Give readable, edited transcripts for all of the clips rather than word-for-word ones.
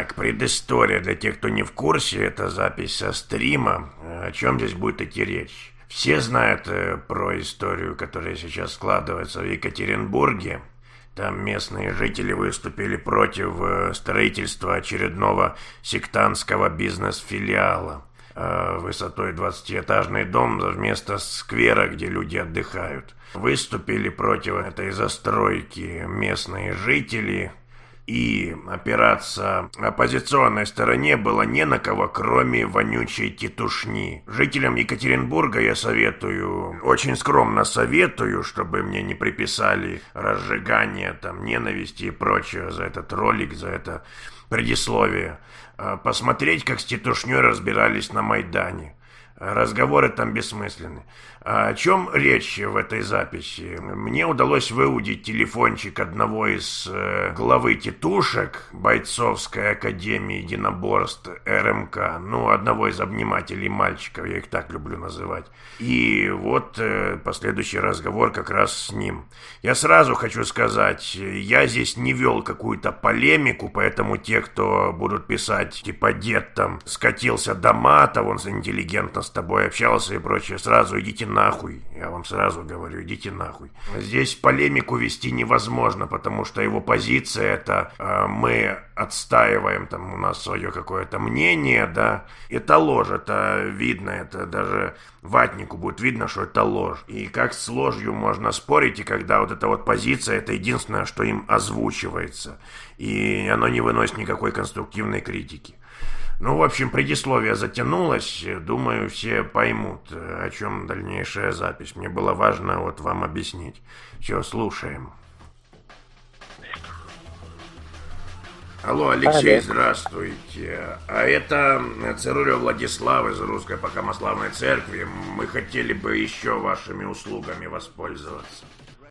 Так, предыстория для тех, кто не в курсе, это запись со стрима. О чем здесь будет идти речь? Все знают про историю, которая сейчас складывается в Екатеринбурге. Там местные жители выступили против строительства очередного сектантского бизнес-филиала. Высотой 20-этажный дом вместо сквера, где люди отдыхают. Выступили против этой застройки местные жители. И опираться оппозиционной стороне было не на кого, кроме вонючей тетушни. Жителям Екатеринбурга я советую, очень скромно советую, чтобы мне не приписали разжигание там ненависти и прочее за этот ролик, за это предисловие. Посмотреть, как с тетушней разбирались на Майдане. Разговоры там бессмысленны. О чем речь в этой записи? Мне удалось выудить телефончик одного из главы тетушек Бойцовской академии единоборств РМК. Ну, одного из обнимателей мальчиков, я их так люблю называть. И вот последующий разговор как раз с ним. Я сразу хочу сказать, я здесь не вел какую-то полемику, поэтому те, кто будут писать, типа, дед там скатился до мата, он интеллигентно с тобой общался и прочее, сразу идите нахуй. Я вам сразу говорю, идите нахуй. Здесь полемику вести невозможно, потому что его позиция это мы отстаиваем, там у нас свое какое-то мнение, да. Это ложь, это видно, это даже ватнику будет видно, что это ложь. И как с ложью можно спорить, и когда вот эта вот позиция, это единственное, что им озвучивается. И оно не выносит никакой конструктивной критики. Ну, в общем, предисловие затянулось. Думаю, все поймут, о чем дальнейшая запись. Мне было важно вот вам объяснить. Все, слушаем. Алло, Алексей, здравствуйте. А это Цирюлев Владислав из Русской Покомославной Церкви. Мы хотели бы еще вашими услугами воспользоваться.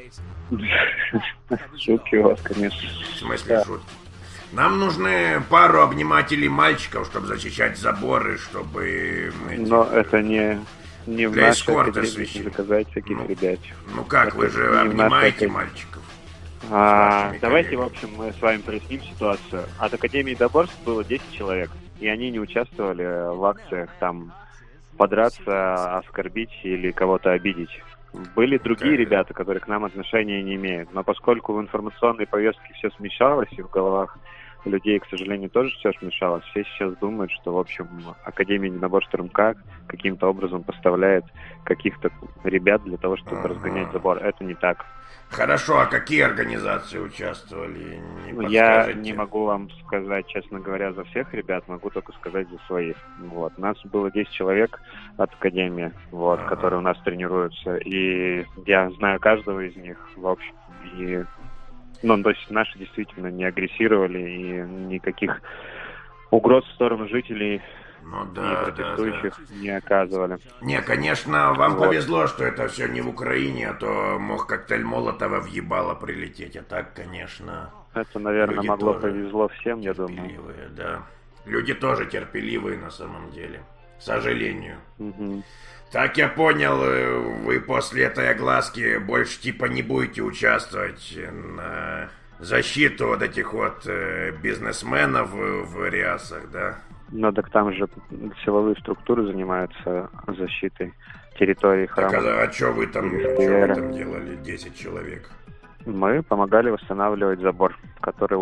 Шутки у вас, конечно. В смысле шутки? Нам нужны пару обнимателей мальчиков, чтобы защищать заборы, чтобы... Но это не в нашей академии заказать таких ребят. Ну как, это вы же обнимаете мальчиков? Давайте, в общем, мы с вами проясним ситуацию. От Академии Доборств было 10 человек, и они не участвовали в акциях там подраться, оскорбить или кого-то обидеть. Были другие ребята, которые к нам отношения не имеют. Но поскольку в информационной повестке все смешалось, и в головах людей, к сожалению, тоже все смешалось, все сейчас думают, что, в общем, Академия единоборств РМК каким-то образом поставляет каких-то ребят для того, чтобы разгонять забор. Это не так. Хорошо, а какие организации участвовали? Я не могу вам сказать, честно говоря, за всех ребят, могу только сказать за своих. Вот. Нас было 10 человек от Академии, вот, которые у нас тренируются, и я знаю каждого из них, в общем, и... Ну, то есть наши действительно не агрессировали и никаких угроз в сторону жителей и протестующих не оказывали. Не, конечно, вам повезло, что это все не в Украине, а то мог коктейль Молотова въебало прилететь, а так, конечно... Это, наверное, повезло всем, я думаю. Да. Люди тоже терпеливые на самом деле, к сожалению. Угу. Так я понял, вы после этой огласки больше типа не будете участвовать на защиту вот этих вот бизнесменов в рясах, да? Ну так там же силовые структуры занимаются защитой территории храма. Так, а что вы там делали, 10 человек? Мы помогали восстанавливать забор, который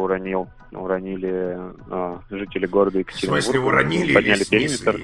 уронили жители города Екатеринбурга. В смысле уронили или снесли?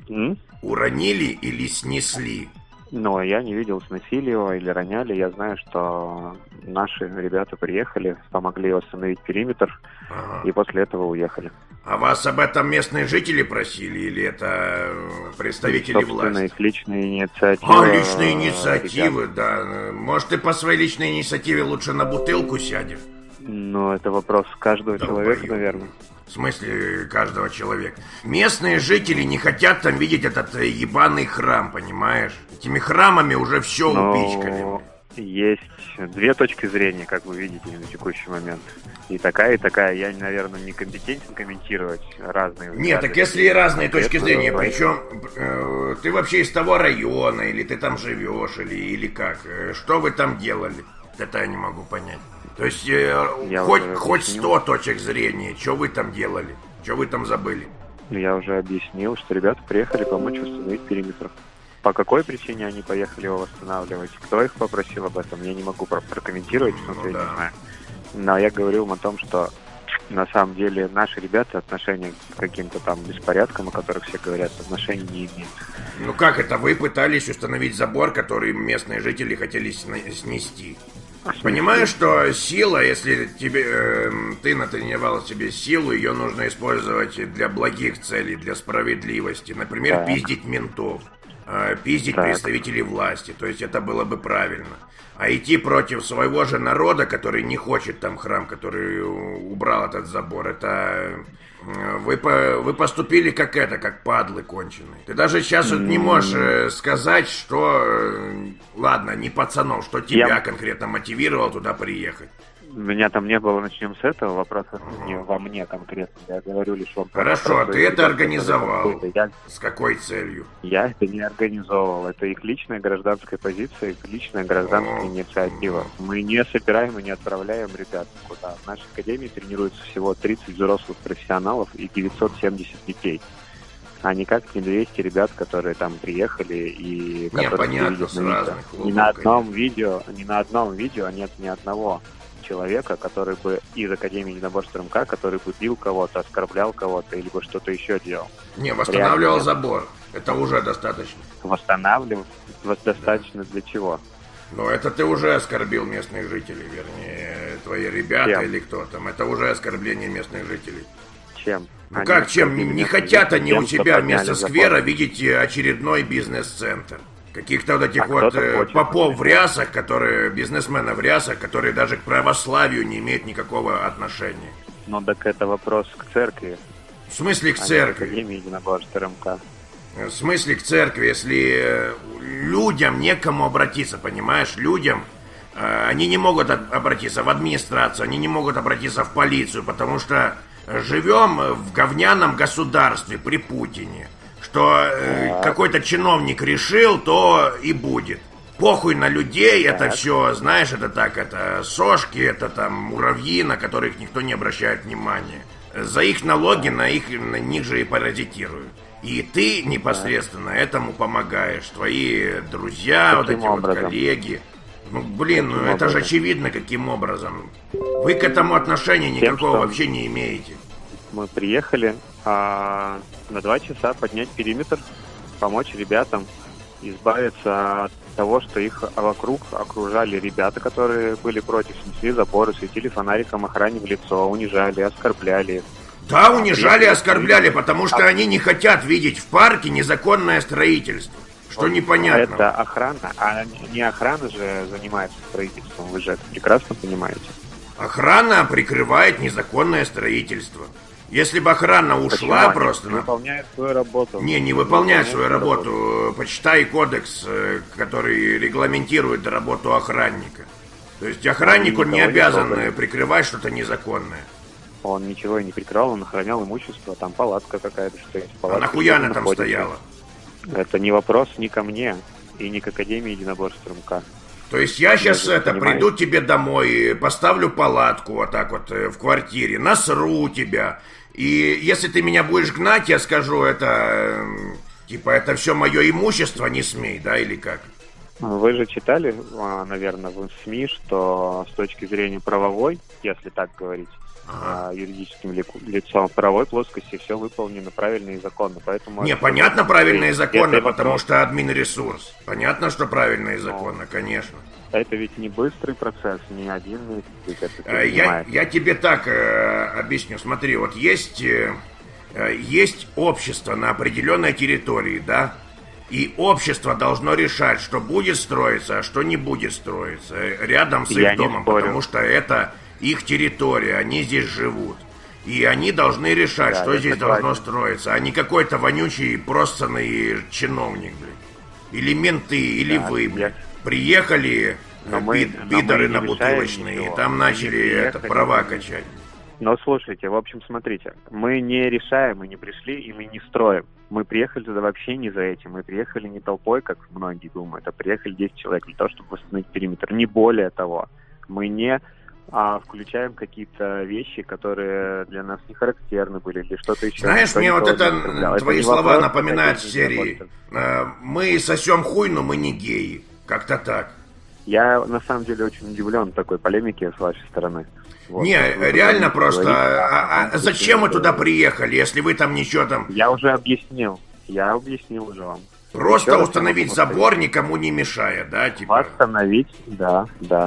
Уронили или снесли? Ну, я не видел, сносили его или роняли. Я знаю, что наши ребята приехали, помогли восстановить периметр, и после этого уехали. А вас об этом местные жители просили, или это представители власти? Их личные инициативы. Личные инициативы, да. Может, ты по своей личной инициативе лучше на бутылку сядешь? Ну, это вопрос каждого человека, наверное. В смысле каждого человека? Местные жители не хотят там видеть этот ебаный храм, понимаешь? Этими храмами уже все упичкали. Есть две точки зрения, как вы видите, на текущий момент. И такая, и такая. Я, наверное, не компетентен комментировать разные взгляды. Нет, так если и разные точки зрения, причем ты вообще из того района, или ты там живешь, или как? Что вы там делали? Это я не могу понять. То есть хоть 100 точек зрения, что вы там делали? Что вы там забыли? Я уже объяснил, что ребята приехали помочь установить периметр. По какой причине они поехали его восстанавливать? Кто их попросил об этом? Я не могу прокомментировать, потому что я не знаю. Но я говорил им о том, что на самом деле наши ребята отношения к каким-то там беспорядкам, о которых все говорят, отношения не имеют. Ну как это? Вы пытались установить забор, который местные жители хотели снести. Понимаешь, что сила, если ты натренировал себе силу, ее нужно использовать для благих целей, для справедливости. Например, пиздить ментов, пиздить представителей власти. То есть это было бы правильно. А идти против своего же народа, который не хочет там храм, который убрал этот забор, это... Вы поступили как падлы конченые. Ты даже сейчас не можешь сказать, что... Ладно, не пацанов, что тебя конкретно мотивировало туда приехать. Меня там не было, начнем с этого. Вопрос не во мне конкретно. Я говорю лишь вам... Хорошо, а ты это организовал. С какой целью? Я это не организовывал. Это их личная гражданская позиция, их личная гражданская инициатива. Мы не собираем и не отправляем ребят куда. В нашей академии тренируется всего 30 взрослых профессионалов и 970 детей. А никак не 200 ребят, которые там приехали и... Не, понятно, с разных клубов. Ни на одном видео нет ни одного человека, который бы из Академии единоборств РМК, который бы бил кого-то, оскорблял кого-то, или бы что-то еще делал. Не, восстанавливал забор. Это уже достаточно. Восстанавливал? Достаточно для чего? Ну, это ты уже оскорбил местных жителей, вернее, твои ребята или кто там. Это уже оскорбление местных жителей. Чем? Ну как чем? Не хотят они у себя вместо сквера видеть очередной бизнес-центр. Каких-то вот этих попов в рясах, бизнесменов в рясах, которые даже к православию не имеют никакого отношения. Ну так это вопрос к церкви. В смысле к церкви? Академии единоборств РМК. В смысле к церкви, если людям некому обратиться, понимаешь, людям, они не могут обратиться в администрацию, они не могут обратиться в полицию, потому что живем в говняном государстве при Путине. Что какой-то чиновник решил, то и будет. Похуй на людей, это все, знаешь, это сошки, это там муравьи, на которых никто не обращает внимания. За их налоги на них же и паразитируют. И ты непосредственно этому помогаешь. Твои друзья, каким образом? Коллеги. Ну, блин, это же очевидно, каким образом. Вы к этому отношения никакого вообще не имеете. Мы приехали на 2 часа поднять периметр, помочь ребятам избавиться от того, что их вокруг окружали ребята, которые были против, снесли заборы, светили фонариком охране в лицо, унижали, оскорбляли. Да, унижали, оскорбляли, потому что они не хотят видеть в парке незаконное строительство. Что непонятно. Это охрана, а не охрана же занимается строительством, вы же это прекрасно понимаете. Охрана прикрывает незаконное строительство. Если бы охрана ушла. Почему? Просто... Они выполняют свою работу. Не выполняют свою работу. Почитай кодекс, который регламентирует работу охранника. То есть охранник, он не обязан прикрывать что-то незаконное. Он ничего и не прикрывал, он охранял имущество, там палатка какая-то стоит. А нахуя она там стояла? Это не вопрос ни ко мне и ни к Академии единоборств РМК. То есть я сейчас приду тебе домой, поставлю палатку вот так вот в квартире, насру тебя. И если ты меня будешь гнать, я скажу, это все мое имущество, не смей, да, или как? Вы же читали, наверное, в СМИ, что с точки зрения правовой, если так говорить, юридическим лицом в правовой плоскости все выполнено правильно и законно. Поэтому понятно, правильно и законно, потому что админ-ресурс. Понятно, что правильно и законно, конечно. Это ведь не быстрый процесс, не один месяц. Я тебе так объясню. Смотри, вот есть общество на определенной территории, да? И общество должно решать, что будет строиться, а что не будет строиться рядом с их домом, потому что это их территория, они здесь живут. И они должны решать, что здесь должно строиться, а не какой-то вонючий, просанный чиновник, блин. Или менты, или вы, блин. Приехали пидоры на бутылочные, и там начали права качать. Но слушайте, в общем, смотрите, мы не решаем, мы не пришли и мы не строим. Мы приехали туда вообще не за этим. Мы приехали не толпой, как многие думают, а приехали 10 человек для того, чтобы восстановить периметр. Не более того. Мы не а включаем какие-то вещи, которые для нас не характерны были, или что-то еще. Знаешь, мне вот это твои слова напоминают серии. Мы сосем хуй, но мы не геи. Как-то так. Я на самом деле очень удивлен такой полемике с вашей стороны. Вот, не, реально просто. Зачем мы туда приехали, если вы там ничего там... Я уже объяснил. Я объяснил уже вам. Просто установить забор, никому не мешая, да? Типа... Восстановить, да.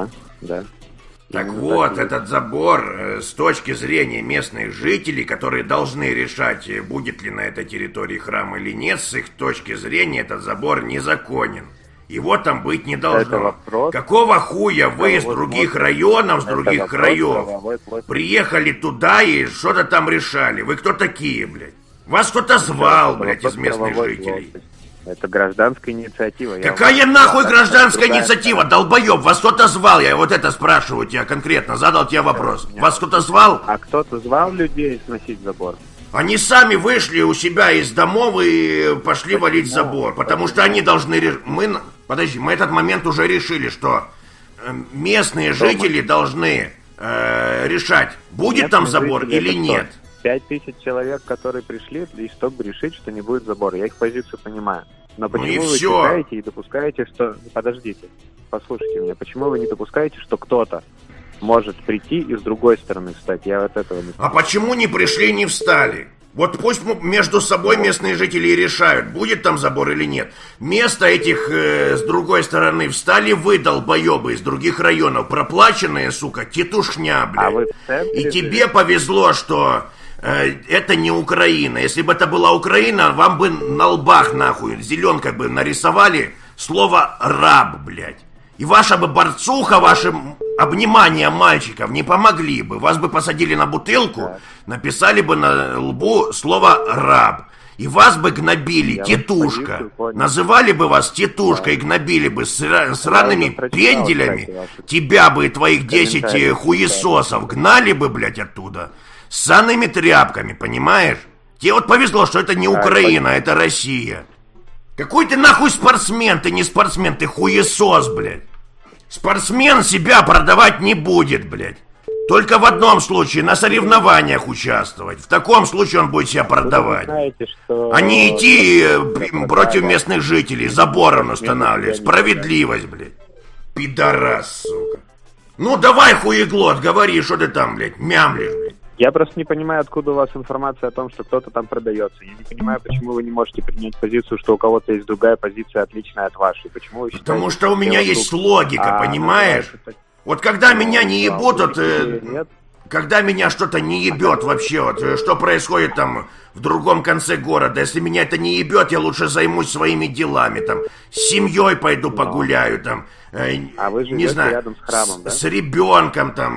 Так вот, этот забор, с точки зрения местных жителей, которые должны решать, будет ли на этой территории храм или нет, с их точки зрения этот забор незаконен. Его там быть не должно. Какого хуя вы из других районов, с других краев приехали туда и что-то там решали? Вы кто такие, блядь? Вас кто-то звал, блядь, из местных жителей. Это гражданская инициатива. Какая нахуй гражданская инициатива, долбоеб? Вас кто-то звал? Я вот это спрашиваю тебя конкретно, задал тебе вопрос. Вас кто-то звал? А кто-то звал людей сносить забор? Они сами вышли у себя из домов и пошли валить забор, потому что они должны... Мы этот момент уже решили, что местные жители должны решать, будет там забор или нет. 5000 человек, которые пришли, и чтобы решить, что не будет забора. Я их позицию понимаю. Но почему вы считаете и допускаете, что... Подождите, послушайте меня. Почему вы не допускаете, что кто-то может прийти и с другой стороны встать? Я вот этого не понимаю. А почему не пришли и не встали? Вот пусть между собой местные жители решают, будет там забор или нет. Вместо этих с другой стороны встали вы, долбоебы, из других районов, проплаченные, сука, тетушня, блядь. И тебе повезло, что это не Украина. Если бы это была Украина, вам бы на лбах, нахуй, зеленкой бы нарисовали слово «раб», блядь. И ваша бы борцуха, ваше обнимание мальчиков не помогли бы. Вас бы посадили на бутылку, написали бы на лбу слово «раб». И вас бы гнобили тетушка. Называли бы вас тетушкой и гнобили бы сраными пенделями. Тебя бы и твоих 10 хуесосов гнали бы, блядь, оттуда. С санными тряпками, понимаешь? Тебе вот повезло, что это не Украина, это Россия. Какой ты нахуй спортсмен? Ты не спортсмен, ты хуесос, блядь. Спортсмен себя продавать не будет, блядь. Только в одном случае, на соревнованиях участвовать. В таком случае он будет себя продавать. Знаете, что... А не идти против местных жителей, забором устанавливать. Справедливость, блядь. Пидорас, сука. Ну давай, хуеглот, говори, что ты там, блядь, мямлишь, блядь. Я просто не понимаю, откуда у вас информация о том, что кто-то там продается. Я не понимаю, почему вы не можете принять позицию, что у кого-то есть другая позиция, отличная от вашей. Почему вы считаете, потому что у меня есть логика, понимаешь? Вот когда меня не ебут, когда меня что-то не ебет вообще, вот что происходит там в другом конце города, если меня это не ебет, я лучше займусь своими делами, там, с семьей пойду погуляю, там, а вы не знаю, рядом с храмом, да? С ребенком, там,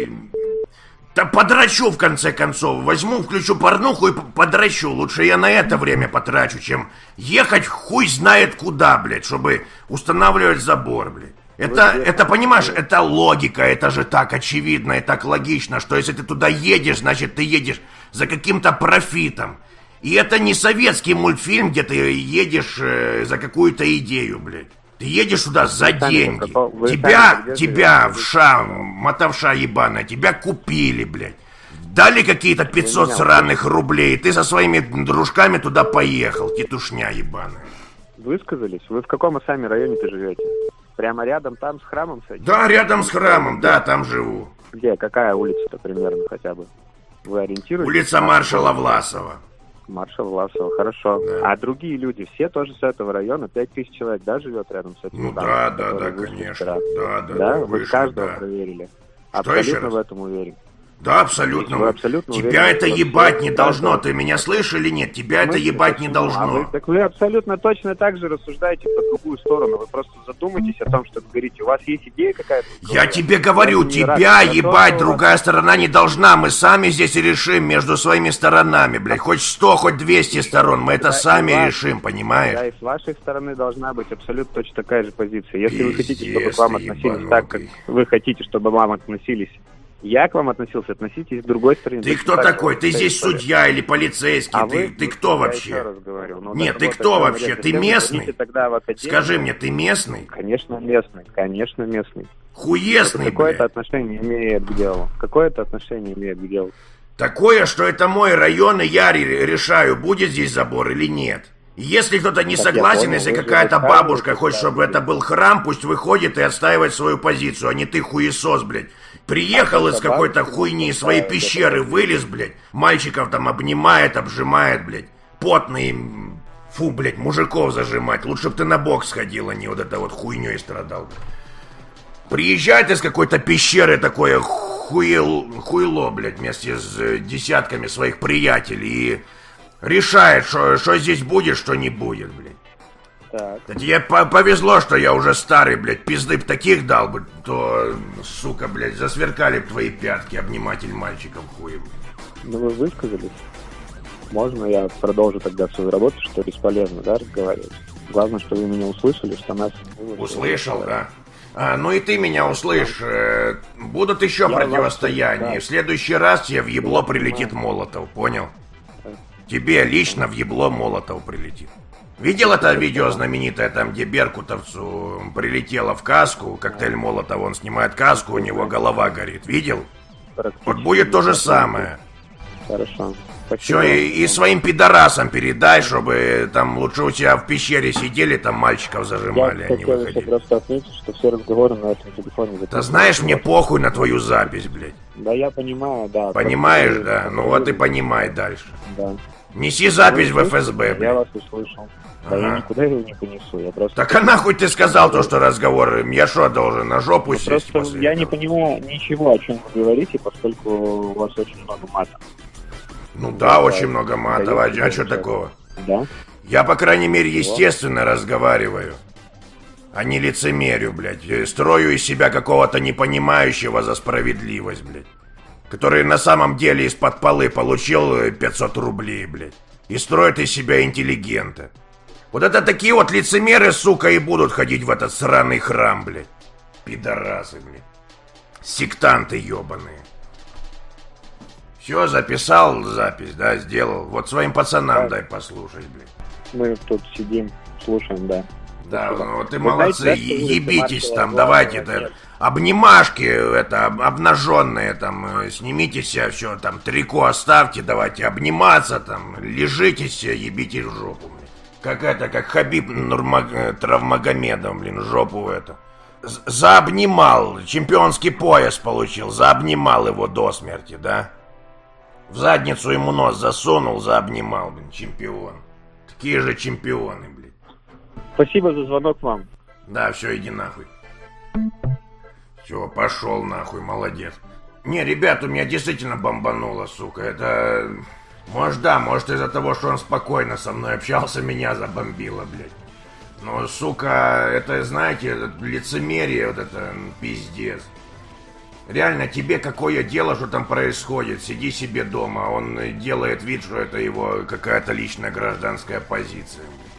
да подрачу в конце концов, возьму, включу порнуху и подрачу. Лучше я на это время потрачу, чем ехать хуй знает куда, блядь, чтобы устанавливать забор, блядь. Это, понимаешь, это логика, это же так очевидно и так логично, что если ты туда едешь, значит ты едешь за каким-то профитом. И это не советский мультфильм, где ты едешь за какую-то идею, блядь. Ты едешь сюда за деньги. Тебя, вша, мотовша ебаная, тебя купили, блядь. Дали какие-то 500 сраных рублей, и ты со своими дружками туда поехал, тетушня ебаная. Высказались? Вы в каком сами районе-то живете? Прямо рядом там с храмом? Да, рядом с храмом, да, там живу. Где? Какая улица-то примерно хотя бы? Вы ориентируетесь? Улица маршала Власова. Маршал Власова, хорошо. Да. А другие люди, все тоже с этого района, 5000 человек, да, живет рядом с этим? Ну да, конечно. Да, вы каждого проверили. Абсолютно в этом уверен. Да, абсолютно. Тебя это ебать не должно. Ты меня слышишь или нет? Тебя это ебать не должно. Так вы абсолютно точно так же рассуждаете по другую сторону. Вы просто задумайтесь о том, что говорите. У вас есть идея какая-то? Я тебе говорю, тебя ебать другая сторона не должна. Мы сами здесь решим между своими сторонами, блядь. Хоть 100, хоть 200 сторон. Мы это сами решим, понимаешь? Да, и с вашей стороны должна быть абсолютно точно такая же позиция. Если вы хотите, чтобы к вам относились так, как вы хотите, чтобы к вам относились Я к вам относитесь с другой стороны. Ты кто такой? Ты здесь судья или полицейский? Ты кто вообще? Я еще раз говорю. Нет, ты кто вообще? Ты местный? Скажи мне, ты местный? Конечно, местный. Конечно, местный. Хуесный, блядь. Какое-то отношение имеет к делу. Какое-то отношение имеет к делу. Такое, что это мой район, и я решаю, будет здесь забор или нет. Если кто-то не согласен, если какая-то бабушка хочет, чтобы это был храм, пусть выходит и отстаивает свою позицию, а не ты хуесос, блядь. Приехал из какой-то хуйни, из своей пещеры вылез, блядь. Мальчиков там обнимает, обжимает, блядь. Потный, фу, блядь, мужиков зажимать. Лучше бы ты на бок сходил, а не вот это вот хуйней страдал, блядь. Приезжает из какой-то пещеры такое хуйло, блядь, вместе с десятками своих приятелей и решает, что здесь будет, что не будет, блядь. Так. Да тебе повезло, что я уже старый, блядь, пизды б таких дал бы, то, сука, блядь, засверкали б твои пятки, обниматель мальчиков хуем. Ну вы высказались. Можно я продолжу тогда свою работу, что бесполезно, да, разговаривать? Главное, что вы меня услышали, что нас... Услышал, да? Ну и ты меня услышь. Будут еще противостояния. Да. В следующий раз тебе в ебло прилетит Молотов, понял? Тебе лично в ебло Молотов прилетит. Видел это видео знаменитое, там, где беркутовцу прилетело в каску, коктейль Молотов, он снимает каску, у него голова горит. Видел? Вот будет то же самое. Хорошо. Все, и своим пидорасам передай, чтобы там лучше у тебя в пещере сидели, там мальчиков зажимали, а не выходили. Я просто отметить, что все разговоры на этом телефоне... Да знаешь, мне похуй на твою запись, блядь. Да я понимаю, да. Понимаешь, да? Ну вот и понимай дальше. Да. Неси запись в ФСБ, блядь. Я вас услышал. Да я никуда его не понесу, я просто... Так а нахуй ты сказал то, что разговор? Я что, должен на жопу сесть просто я не понимаю ничего, о чем вы говорите, поскольку у вас очень много мата. Ну да, очень много матов, а что такого? Да? Я, по крайней мере, естественно разговариваю, а не лицемерю, блядь. Строю из себя какого-то непонимающего за справедливость, блядь. Который на самом деле из-под полы получил 500 рублей, блядь. И строит из себя интеллигента. Вот это такие вот лицемеры, сука, и будут ходить в этот сраный храм, блядь. Пидорасы, блядь. Сектанты ебаные. Все, записал запись, да, сделал. Вот своим пацанам дай послушать, блядь. Мы тут сидим, слушаем, да. Да, ну вот и молодцы, знаете, ебитесь там, давайте это, обнимашки, это, обнаженные там, снимите себя все, там, трико оставьте, давайте обниматься там, лежите себе, ебите в жопу, блин. Как это, как Хабиб Травмагомедов, блин, жопу эту. Заобнимал, чемпионский пояс получил, заобнимал его до смерти, да? В задницу ему нос засунул, заобнимал, блин, чемпион. Такие же чемпионы, блин. Спасибо за звонок вам. Да, все, иди нахуй. Все, пошел нахуй, молодец. Не, ребят, у меня действительно бомбануло, сука. Это... Может, да, может из-за того, что он спокойно со мной общался, меня забомбило, блядь. Но, сука, это, знаете, это лицемерие, вот это пиздец. Реально, тебе какое дело, что там происходит? Сиди себе дома, он делает вид, что это его какая-то личная гражданская позиция.